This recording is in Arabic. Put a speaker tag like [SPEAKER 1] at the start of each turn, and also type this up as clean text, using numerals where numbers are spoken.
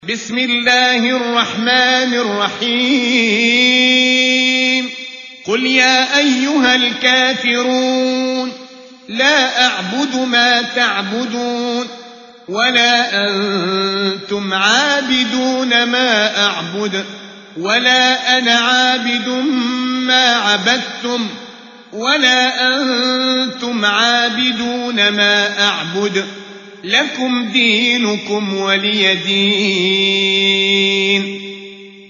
[SPEAKER 1] بسم الله الرحمن الرحيم قل يا أيها الكافرون لا أعبد ما تعبدون ولا أنتم عابدون ما أعبد ولا أنا عابد ما عبدتم ولا أنتم عابدون ما أعبد لكم دينكم ولي دين.